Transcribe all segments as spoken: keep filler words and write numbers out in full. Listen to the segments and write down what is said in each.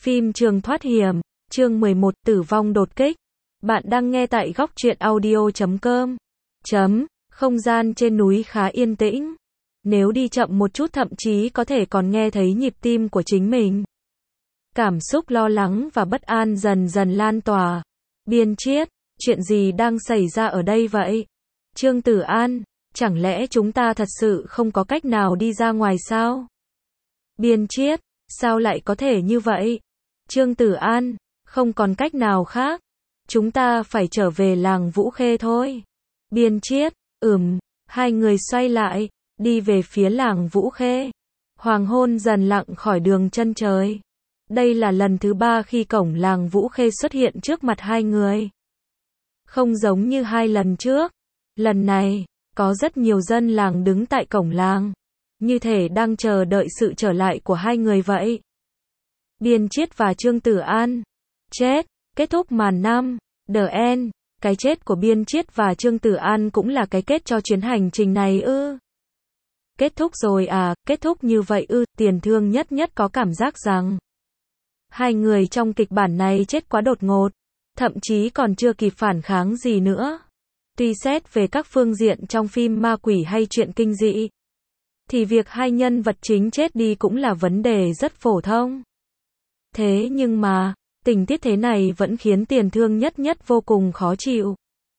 Phim Trường Thoát Hiểm, chương mười một, Tử vong đột kích. Bạn đang nghe tại góc truyện audio chấm com. Chấm, không gian trên núi khá yên tĩnh. Nếu đi chậm một chút thậm chí có thể còn nghe thấy nhịp tim của chính mình. Cảm xúc lo lắng và bất an dần dần lan tỏa. Biên Chiết, chuyện gì đang xảy ra ở đây vậy? Trương Tử An, chẳng lẽ chúng ta thật sự không có cách nào đi ra ngoài sao? Biên Chiết, sao lại có thể như vậy? Trương Tử An, không còn cách nào khác. Chúng ta phải trở về làng Vũ Khê thôi. Biên Chiết, ừm, hai người xoay lại, đi về phía làng Vũ Khê. Hoàng hôn dần lặng khỏi đường chân trời. Đây là lần thứ ba khi cổng làng Vũ Khê xuất hiện trước mặt hai người. Không giống như hai lần trước. Lần này, có rất nhiều dân làng đứng tại cổng làng. Như thể đang chờ đợi sự trở lại của hai người vậy. Biên Chiết và Trương Tử An. Chết, kết thúc màn năm. The End. Cái chết của Biên Chiết và Trương Tử An cũng là cái kết cho chuyến hành trình này ư? Kết thúc rồi à, kết thúc như vậy ư? Tiền Thương Nhất Nhất có cảm giác rằng hai người trong kịch bản này chết quá đột ngột, thậm chí còn chưa kịp phản kháng gì nữa. Tuy xét về các phương diện trong phim ma quỷ hay chuyện kinh dị, thì việc hai nhân vật chính chết đi cũng là vấn đề rất phổ thông. Thế nhưng mà, tình tiết thế này vẫn khiến Tiền Thương Nhất Nhất vô cùng khó chịu.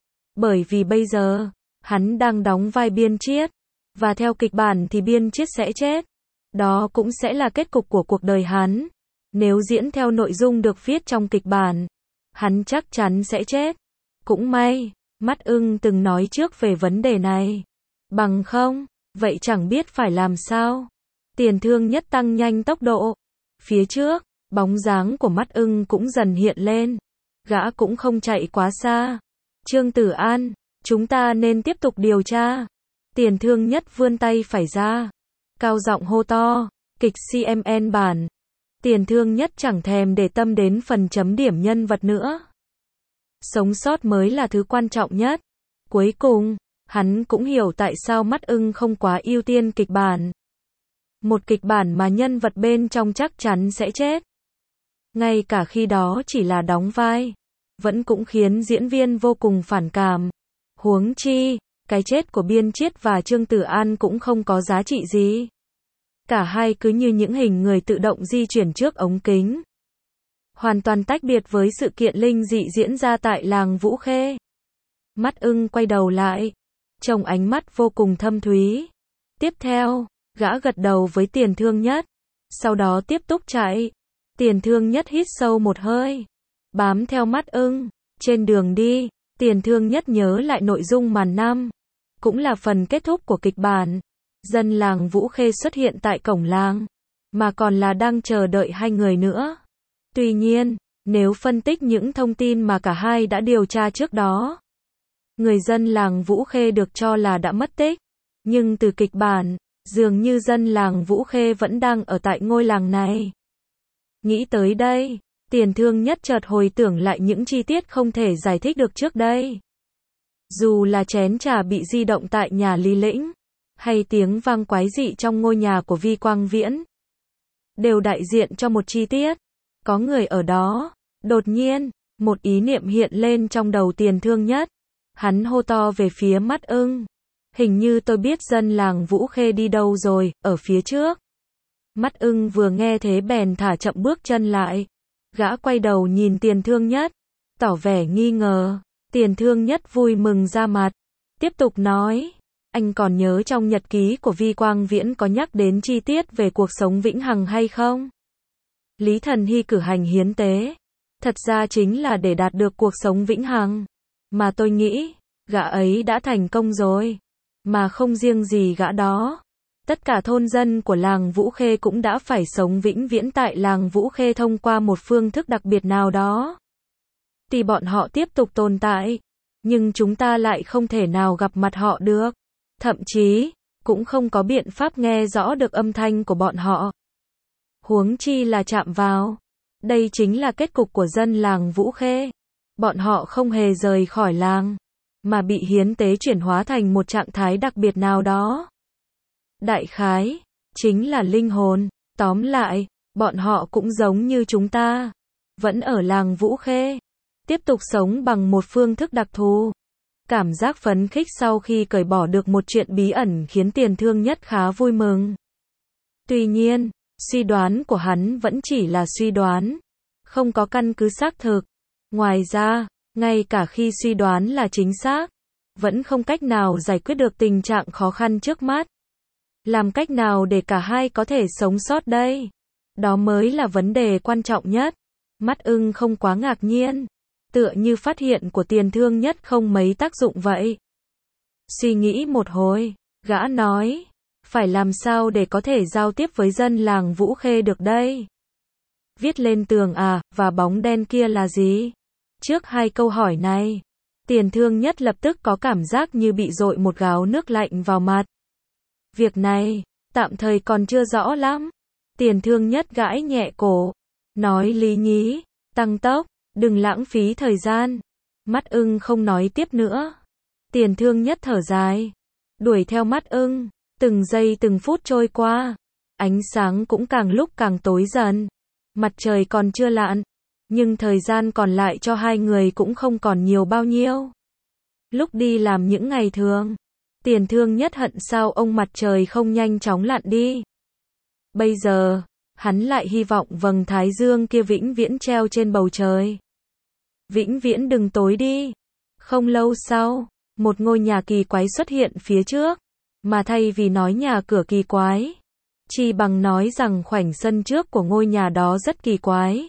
Bởi vì bây giờ, hắn đang đóng vai Biên Chiết, và theo kịch bản thì Biên Chiết sẽ chết. Đó cũng sẽ là kết cục của cuộc đời hắn. Nếu diễn theo nội dung được viết trong kịch bản, hắn chắc chắn sẽ chết. Cũng may, Mắt Ưng từng nói trước về vấn đề này. Bằng không, vậy chẳng biết phải làm sao. Tiền Thương Nhất tăng nhanh tốc độ. Phía trước, bóng dáng của Mắt Ưng cũng dần hiện lên. Gã cũng không chạy quá xa. Trương Tử An, chúng ta nên tiếp tục điều tra. Tiền Thương Nhất vươn tay phải ra. Cao giọng hô to, kịch xê em en bản. Tiền Thương Nhất chẳng thèm để tâm đến phần chấm điểm nhân vật nữa. Sống sót mới là thứ quan trọng nhất. Cuối cùng, hắn cũng hiểu tại sao Mắt Ưng không quá ưu tiên kịch bản. Một kịch bản mà nhân vật bên trong chắc chắn sẽ chết. Ngay cả khi đó chỉ là đóng vai, vẫn cũng khiến diễn viên vô cùng phản cảm. Huống chi, cái chết của Biên Chiết và Trương Tử An cũng không có giá trị gì. Cả hai cứ như những hình người tự động di chuyển trước ống kính. Hoàn toàn tách biệt với sự kiện linh dị diễn ra tại làng Vũ Khê. Mắt Ưng quay đầu lại, trông ánh mắt vô cùng thâm thúy. Tiếp theo, gã gật đầu với Tiền Thương Nhất, sau đó tiếp tục chạy. Tiền Thương Nhất hít sâu một hơi, bám theo Mắt Ưng. Trên đường đi, Tiền Thương Nhất nhớ lại nội dung màn năm, cũng là phần kết thúc của kịch bản. Dân làng Vũ Khê xuất hiện tại cổng làng, mà còn là đang chờ đợi hai người nữa. Tuy nhiên, nếu phân tích những thông tin mà cả hai đã điều tra trước đó, người dân làng Vũ Khê được cho là đã mất tích. Nhưng từ kịch bản, dường như dân làng Vũ Khê vẫn đang ở tại ngôi làng này. Nghĩ tới đây, Tiền Thương Nhất chợt hồi tưởng lại những chi tiết không thể giải thích được trước đây. Dù là chén trà bị di động tại nhà Lý Lĩnh, hay tiếng vang quái dị trong ngôi nhà của Vi Quang Viễn, đều đại diện cho một chi tiết. Có người ở đó. Đột nhiên, một ý niệm hiện lên trong đầu Tiền Thương Nhất. Hắn hô to về phía Mắt Ưng. Hình như tôi biết dân làng Vũ Khê đi đâu rồi, ở phía trước. Mắt Ưng vừa nghe thế bèn thả chậm bước chân lại. Gã quay đầu nhìn Tiền Thương Nhất, tỏ vẻ nghi ngờ. Tiền Thương Nhất vui mừng ra mặt, tiếp tục nói, anh còn nhớ trong nhật ký của Vi Quang Viễn có nhắc đến chi tiết về cuộc sống vĩnh hằng hay không? Lý Thần Hy cử hành hiến tế, thật ra chính là để đạt được cuộc sống vĩnh hằng. Mà tôi nghĩ, gã ấy đã thành công rồi. Mà không riêng gì gã đó. Tất cả thôn dân của làng Vũ Khê cũng đã phải sống vĩnh viễn tại làng Vũ Khê thông qua một phương thức đặc biệt nào đó. Thì bọn họ tiếp tục tồn tại, nhưng chúng ta lại không thể nào gặp mặt họ được. Thậm chí, cũng không có biện pháp nghe rõ được âm thanh của bọn họ. Huống chi là chạm vào. Đây chính là kết cục của dân làng Vũ Khê. Bọn họ không hề rời khỏi làng, mà bị hiến tế chuyển hóa thành một trạng thái đặc biệt nào đó. Đại khái, chính là linh hồn. Tóm lại, Bọn họ cũng giống như chúng ta, vẫn ở làng Vũ Khê, tiếp tục sống bằng một phương thức đặc thù. Cảm giác phấn khích sau khi cởi bỏ được một chuyện bí ẩn khiến Tiền Thương Nhất khá vui mừng. Tuy nhiên, suy đoán của hắn vẫn chỉ là suy đoán, không có căn cứ xác thực. Ngoài ra, ngay cả khi suy đoán là chính xác, vẫn không cách nào giải quyết được tình trạng khó khăn trước mắt. Làm cách nào để cả hai có thể sống sót đây? Đó mới là vấn đề quan trọng nhất. Mắt ưng không quá ngạc nhiên, tựa như phát hiện của Tiền Thương Nhất không mấy tác dụng vậy. Suy nghĩ một hồi, gã nói, phải làm sao để có thể giao tiếp với dân làng Vũ Khê được đây? Viết lên tường à, và bóng đen kia là gì? Trước hai câu hỏi này, Tiền Thương Nhất lập tức có cảm giác như bị dội một gáo nước lạnh vào mặt. Việc này, tạm thời còn chưa rõ lắm. Tiền Thương Nhất gãi nhẹ cổ, nói lý nhí, tăng tốc, đừng lãng phí thời gian. Mắt ưng không nói tiếp nữa. Tiền Thương Nhất thở dài, đuổi theo mắt ưng, từng giây từng phút trôi qua. Ánh sáng cũng càng lúc càng tối dần. Mặt trời còn chưa lặn, nhưng thời gian còn lại cho hai người cũng không còn nhiều bao nhiêu. Lúc đi làm những ngày thường, Tiền Thương Nhất hận sao ông mặt trời không nhanh chóng lặn đi. Bây giờ, hắn lại hy vọng vầng thái dương kia vĩnh viễn treo trên bầu trời. Vĩnh viễn đừng tối đi. Không lâu sau, một ngôi nhà kỳ quái xuất hiện phía trước, mà thay vì nói nhà cửa kỳ quái, chỉ bằng nói rằng khoảnh sân trước của ngôi nhà đó rất kỳ quái.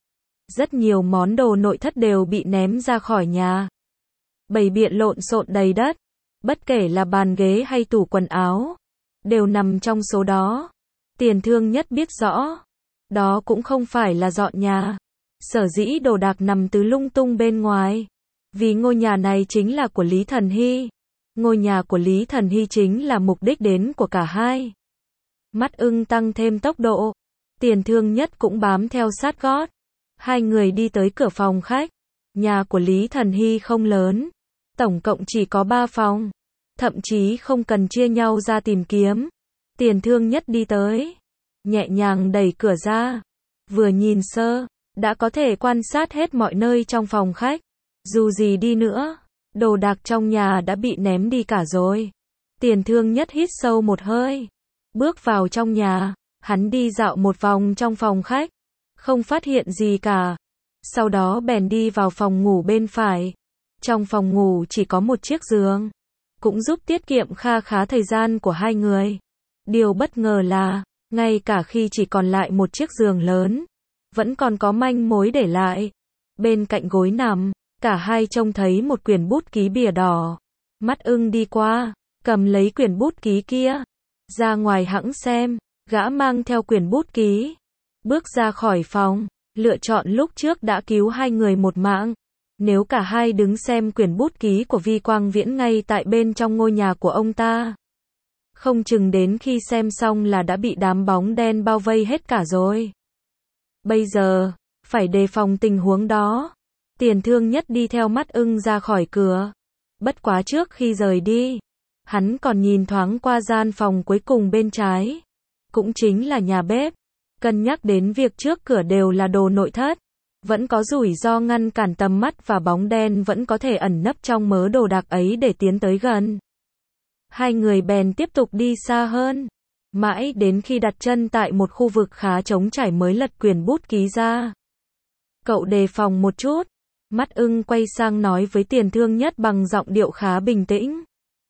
Rất nhiều món đồ nội thất đều bị ném ra khỏi nhà. Bày biện lộn xộn đầy đất, bất kể là bàn ghế hay tủ quần áo, đều nằm trong số đó. Tiền Thương Nhất biết rõ, đó cũng không phải là dọn nhà. Sở dĩ đồ đạc nằm tứ lung tung bên ngoài, vì ngôi nhà này chính là của Lý Thần Hy. Ngôi nhà của Lý Thần Hy chính là mục đích đến của cả hai. Mắt ưng tăng thêm tốc độ, Tiền Thương Nhất cũng bám theo sát gót. Hai người đi tới cửa phòng khách. Nhà của Lý Thần Hy không lớn, tổng cộng chỉ có ba phòng, thậm chí không cần chia nhau ra tìm kiếm. Tiền Thương Nhất đi tới, nhẹ nhàng đẩy cửa ra, vừa nhìn sơ, đã có thể quan sát hết mọi nơi trong phòng khách. Dù gì đi nữa, đồ đạc trong nhà đã bị ném đi cả rồi. Tiền Thương Nhất hít sâu một hơi, bước vào trong nhà, hắn đi dạo một vòng trong phòng khách, không phát hiện gì cả. Sau đó bèn đi vào phòng ngủ bên phải. Trong phòng ngủ chỉ có một chiếc giường, cũng giúp tiết kiệm kha khá thời gian của hai người. Điều bất ngờ là, ngay cả khi chỉ còn lại một chiếc giường lớn, vẫn còn có manh mối để lại. Bên cạnh gối nằm, cả hai trông thấy một quyển bút ký bìa đỏ. Mắt ưng đi qua, cầm lấy quyển bút ký kia, ra ngoài hẵng xem. Gã mang theo quyển bút ký, bước ra khỏi phòng, lựa chọn lúc trước đã cứu hai người một mạng. Nếu cả hai đứng xem quyển bút ký của Vi Quang Viễn ngay tại bên trong ngôi nhà của ông ta, không chừng đến khi xem xong là đã bị đám bóng đen bao vây hết cả rồi. Bây giờ, phải đề phòng tình huống đó. Tiền Thương Nhất đi theo mắt ưng ra khỏi cửa. Bất quá trước khi rời đi, hắn còn nhìn thoáng qua gian phòng cuối cùng bên trái, cũng chính là nhà bếp. Cân nhắc đến việc trước cửa đều là đồ nội thất, vẫn có rủi ro ngăn cản tầm mắt và bóng đen vẫn có thể ẩn nấp trong mớ đồ đạc ấy để tiến tới gần. Hai người bèn tiếp tục đi xa hơn, mãi đến khi đặt chân tại một khu vực khá trống trải mới lật quyển bút ký ra. Cậu đề phòng một chút. Mắt ưng quay sang nói với Tiền Thương Nhất bằng giọng điệu khá bình tĩnh.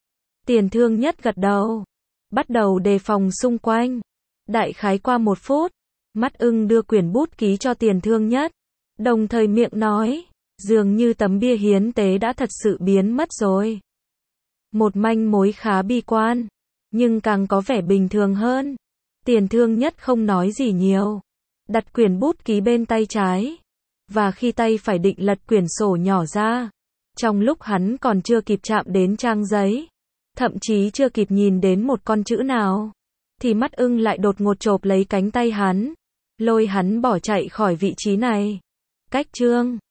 Tiền Thương Nhất gật đầu, bắt đầu đề phòng xung quanh. Đại khái qua một phút, mắt ưng đưa quyển bút ký cho Tiền Thương Nhất, đồng thời miệng nói, dường như tấm bia hiến tế đã thật sự biến mất rồi. Một manh mối khá bi quan, nhưng càng có vẻ bình thường hơn. Tiền Thương Nhất không nói gì nhiều, đặt quyển bút ký bên tay trái, và khi tay phải định lật quyển sổ nhỏ ra, trong lúc hắn còn chưa kịp chạm đến trang giấy, thậm chí chưa kịp nhìn đến một con chữ nào, thì mắt ưng lại đột ngột chộp lấy cánh tay hắn, lôi hắn bỏ chạy khỏi vị trí này. Cách chương